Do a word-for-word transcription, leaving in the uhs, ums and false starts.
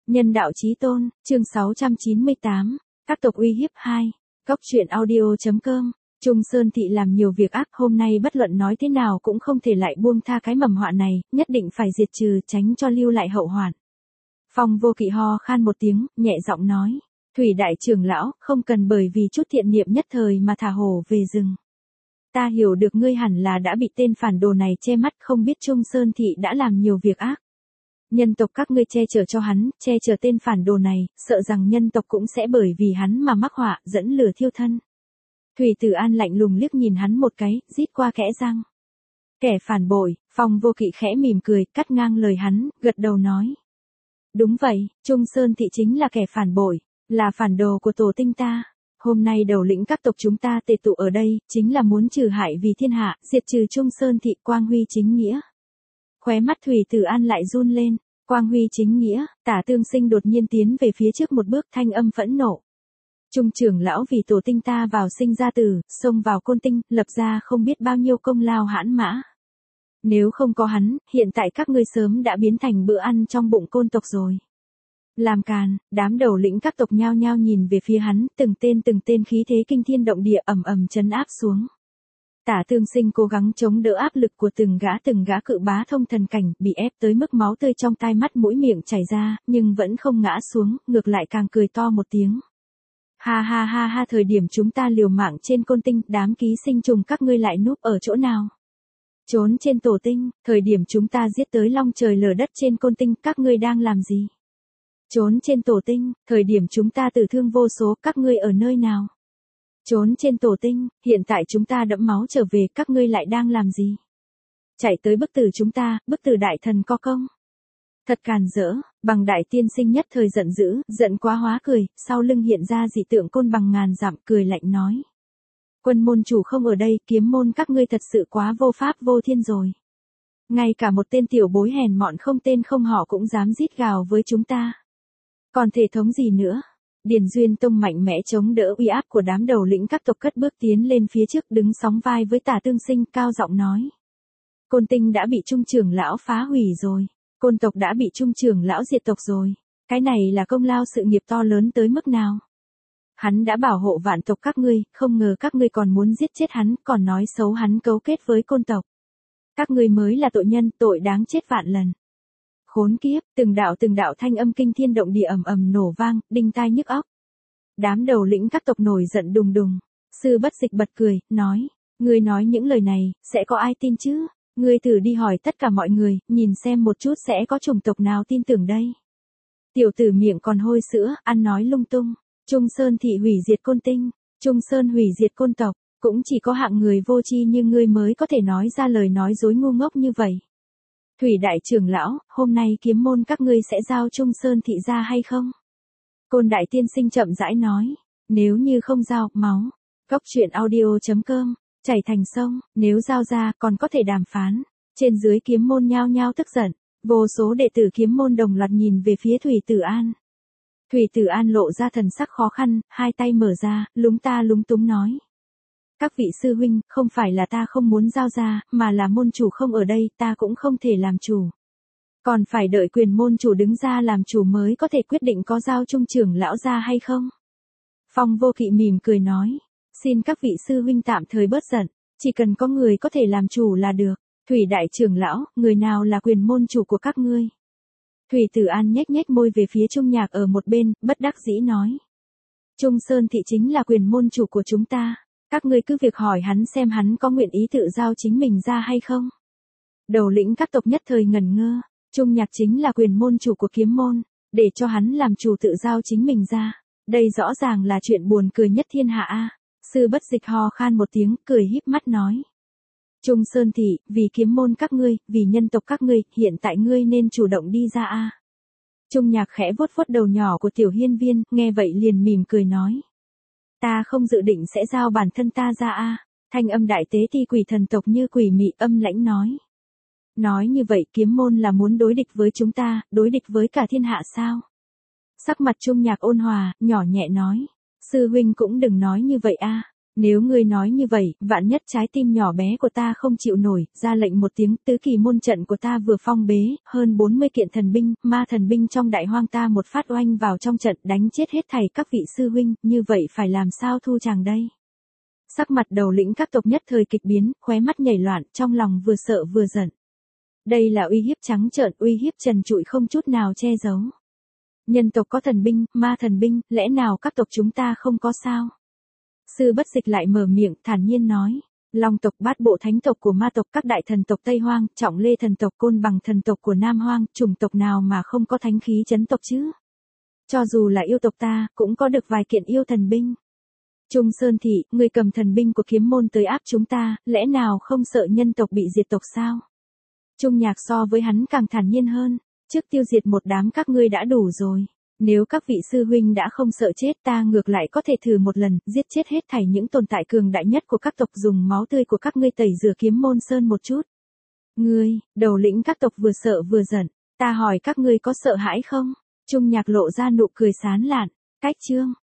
Nhân đạo chí tôn, chương sáu trăm chín mươi tám, các tộc uy hiếp hai. Cốc truyện audio.com. Trung Sơn Thị làm nhiều việc ác, hôm nay bất luận nói thế nào cũng không thể lại buông tha cái mầm họa này, nhất định phải diệt trừ, tránh cho lưu lại hậu hoạn. Phong Vô Kỵ ho khan một tiếng, nhẹ giọng nói, Thủy đại trưởng lão, không cần bởi vì chút thiện niệm nhất thời mà thả hổ về rừng. Ta hiểu được ngươi hẳn là đã bị tên phản đồ này che mắt, không biết Trung Sơn Thị đã làm nhiều việc ác. Nhân tộc các ngươi che chở cho hắn, che chở tên phản đồ này, sợ rằng nhân tộc cũng sẽ bởi vì hắn mà mắc họa, dẫn lửa thiêu thân. Thủy Tử An lạnh lùng liếc nhìn hắn một cái, rít qua kẽ răng. Kẻ phản bội, Phong Vô Kỵ khẽ mỉm cười, cắt ngang lời hắn, gật đầu nói. Đúng vậy, Trung Sơn Thị chính là kẻ phản bội, là phản đồ của tổ tinh ta. Hôm nay đầu lĩnh các tộc chúng ta tề tụ ở đây, chính là muốn trừ hại vì thiên hạ, diệt trừ Trung Sơn Thị, quang huy chính nghĩa. Khóe mắt Thủy Tử An lại run lên, quang huy chính nghĩa, Tả Tương Sinh đột nhiên tiến về phía trước một bước, thanh âm phẫn nộ. Trung trưởng lão vì tổ tinh ta vào sinh ra tử, xông vào côn tinh, lập ra không biết bao nhiêu công lao hãn mã. Nếu không có hắn, hiện tại các ngươi sớm đã biến thành bữa ăn trong bụng côn tộc rồi. Làm càn, đám đầu lĩnh các tộc nhao nhao nhìn về phía hắn, từng tên từng tên khí thế kinh thiên động địa ầm ầm trấn áp xuống. Tả Tương Sinh cố gắng chống đỡ áp lực của từng gã từng gã cự bá thông thần cảnh, bị ép tới mức máu tươi trong tai mắt mũi miệng chảy ra, nhưng vẫn không ngã xuống, ngược lại càng cười to một tiếng. Ha ha ha ha, thời điểm chúng ta liều mạng trên côn tinh, đám ký sinh trùng các ngươi lại núp ở chỗ nào? Trốn trên tổ tinh, thời điểm chúng ta giết tới long trời lở đất trên côn tinh, các ngươi đang làm gì? Trốn trên tổ tinh, thời điểm chúng ta tử thương vô số, các ngươi ở nơi nào? Trốn trên tổ tinh, hiện tại chúng ta đẫm máu trở về, các ngươi lại đang làm gì? Chạy tới bức tử chúng ta, bức tử đại thần có công. Thật càn rỡ, Bằng Đại Tiên Sinh nhất thời giận dữ, giận quá hóa cười, sau lưng hiện ra dị tượng côn bằng ngàn dặm, cười lạnh nói. Quân môn chủ không ở đây, kiếm môn các ngươi thật sự quá vô pháp vô thiên rồi. Ngay cả một tên tiểu bối hèn mọn không tên không họ cũng dám rít gào với chúng ta. Còn thể thống gì nữa? Điền Duyên Tông mạnh mẽ chống đỡ uy áp của đám đầu lĩnh các tộc, cất bước tiến lên phía trước, đứng sóng vai với Tả Tương Sinh, cao giọng nói. Côn tinh đã bị Trung trưởng lão phá hủy rồi. Côn tộc đã bị Trung trưởng lão diệt tộc rồi. Cái này là công lao sự nghiệp to lớn tới mức nào? Hắn đã bảo hộ vạn tộc các ngươi, không ngờ các ngươi còn muốn giết chết hắn, còn nói xấu hắn cấu kết với côn tộc. Các ngươi mới là tội nhân, tội đáng chết vạn lần. Khốn kiếp, từng đạo từng đạo thanh âm kinh thiên động địa ầm ầm nổ vang, đinh tai nhức óc. Đám đầu lĩnh các tộc nổi giận đùng đùng. Sư Bất Dịch bật cười, nói, ngươi nói những lời này, sẽ có ai tin chứ? Ngươi thử đi hỏi tất cả mọi người, nhìn xem một chút sẽ có chủng tộc nào tin tưởng đây. Tiểu tử miệng còn hôi sữa, ăn nói lung tung. Trung Sơn Thị hủy diệt côn tinh, Trung Sơn hủy diệt côn tộc, cũng chỉ có hạng người vô tri như ngươi mới có thể nói ra lời nói dối ngu ngốc như vậy. Thủy đại trưởng lão, hôm nay kiếm môn các ngươi sẽ giao Trung Sơn Thị ra hay không? Côn Đại Tiên Sinh chậm rãi nói, nếu như không giao, máu. Cốc truyện audio.com, chảy thành sông, nếu giao ra còn có thể đàm phán. Trên dưới kiếm môn nhao nhao tức giận, vô số đệ tử kiếm môn đồng loạt nhìn về phía Thủy Tử An. Thủy Tử An lộ ra thần sắc khó khăn, hai tay mở ra, lúng ta lúng túng nói. Các vị sư huynh, không phải là ta không muốn giao ra, mà là môn chủ không ở đây, ta cũng không thể làm chủ. Còn phải đợi quyền môn chủ đứng ra làm chủ mới có thể quyết định có giao Trung trưởng lão ra hay không. Phong Vô Kỵ mỉm cười nói, xin các vị sư huynh tạm thời bớt giận, chỉ cần có người có thể làm chủ là được. Thủy đại trưởng lão, người nào là quyền môn chủ của các ngươi? Thủy Tử An nhếch nhếch môi về phía Trung Nhạc ở một bên, bất đắc dĩ nói. Trung Sơn Thị chính là quyền môn chủ của chúng ta, các ngươi cứ việc hỏi hắn xem hắn có nguyện ý tự giao chính mình ra hay không. Đầu lĩnh các tộc nhất thời ngẩn ngơ, Trung Nhạc chính là quyền môn chủ của kiếm môn, để cho hắn làm chủ tự giao chính mình ra, đây rõ ràng là chuyện buồn cười nhất thiên hạ a. Sư Bất Dịch ho khan một tiếng, cười híp mắt nói. Trung Sơn Thị, vì kiếm môn các ngươi, vì nhân tộc các ngươi, hiện tại ngươi nên chủ động đi ra a. Trung Nhạc khẽ vuốt vuốt đầu nhỏ của Tiểu Hiên Viên, nghe vậy liền mỉm cười nói. Ta không dự định sẽ giao bản thân ta ra a. Thanh âm đại tế ti quỷ thần tộc như quỷ mị âm lãnh nói. Nói như vậy kiếm môn là muốn đối địch với chúng ta, đối địch với cả thiên hạ sao? Sắc mặt Trung Nhạc ôn hòa, nhỏ nhẹ nói. Sư huynh cũng đừng nói như vậy a. Nếu ngươi nói như vậy, vạn nhất trái tim nhỏ bé của ta không chịu nổi, ra lệnh một tiếng, tứ kỳ môn trận của ta vừa phong bế, hơn bốn mươi kiện thần binh, ma thần binh trong đại hoang ta một phát oanh vào trong trận đánh chết hết thảy các vị sư huynh, như vậy phải làm sao thu chàng đây? Sắc mặt đầu lĩnh các tộc nhất thời kịch biến, khóe mắt nhảy loạn, trong lòng vừa sợ vừa giận. Đây là uy hiếp trắng trợn, uy hiếp trần trụi không chút nào che giấu. Nhân tộc có thần binh, ma thần binh, lẽ nào các tộc chúng ta không có sao? Sư Bất Dịch lại mở miệng, thản nhiên nói. Long tộc, Bát Bộ thánh tộc của ma tộc, các đại thần tộc Tây Hoang, Trọng Lê thần tộc, Côn Bằng thần tộc của Nam Hoang, chủng tộc nào mà không có thánh khí chấn tộc chứ? Cho dù là yêu tộc ta, cũng có được vài kiện yêu thần binh. Trung Sơn Thị, người cầm thần binh của kiếm môn tới áp chúng ta, lẽ nào không sợ nhân tộc bị diệt tộc sao? Trung Nhạc so với hắn càng thản nhiên hơn, trước tiêu diệt một đám các ngươi đã đủ rồi. Nếu các vị sư huynh đã không sợ chết, ta ngược lại có thể thử một lần, giết chết hết thảy những tồn tại cường đại nhất của các tộc, dùng máu tươi của các ngươi tẩy rửa kiếm môn sơn một chút. Ngươi, đầu lĩnh các tộc vừa sợ vừa giận, ta hỏi các ngươi có sợ hãi không? Trung Nhạc lộ ra nụ cười sán lạn, cách chương.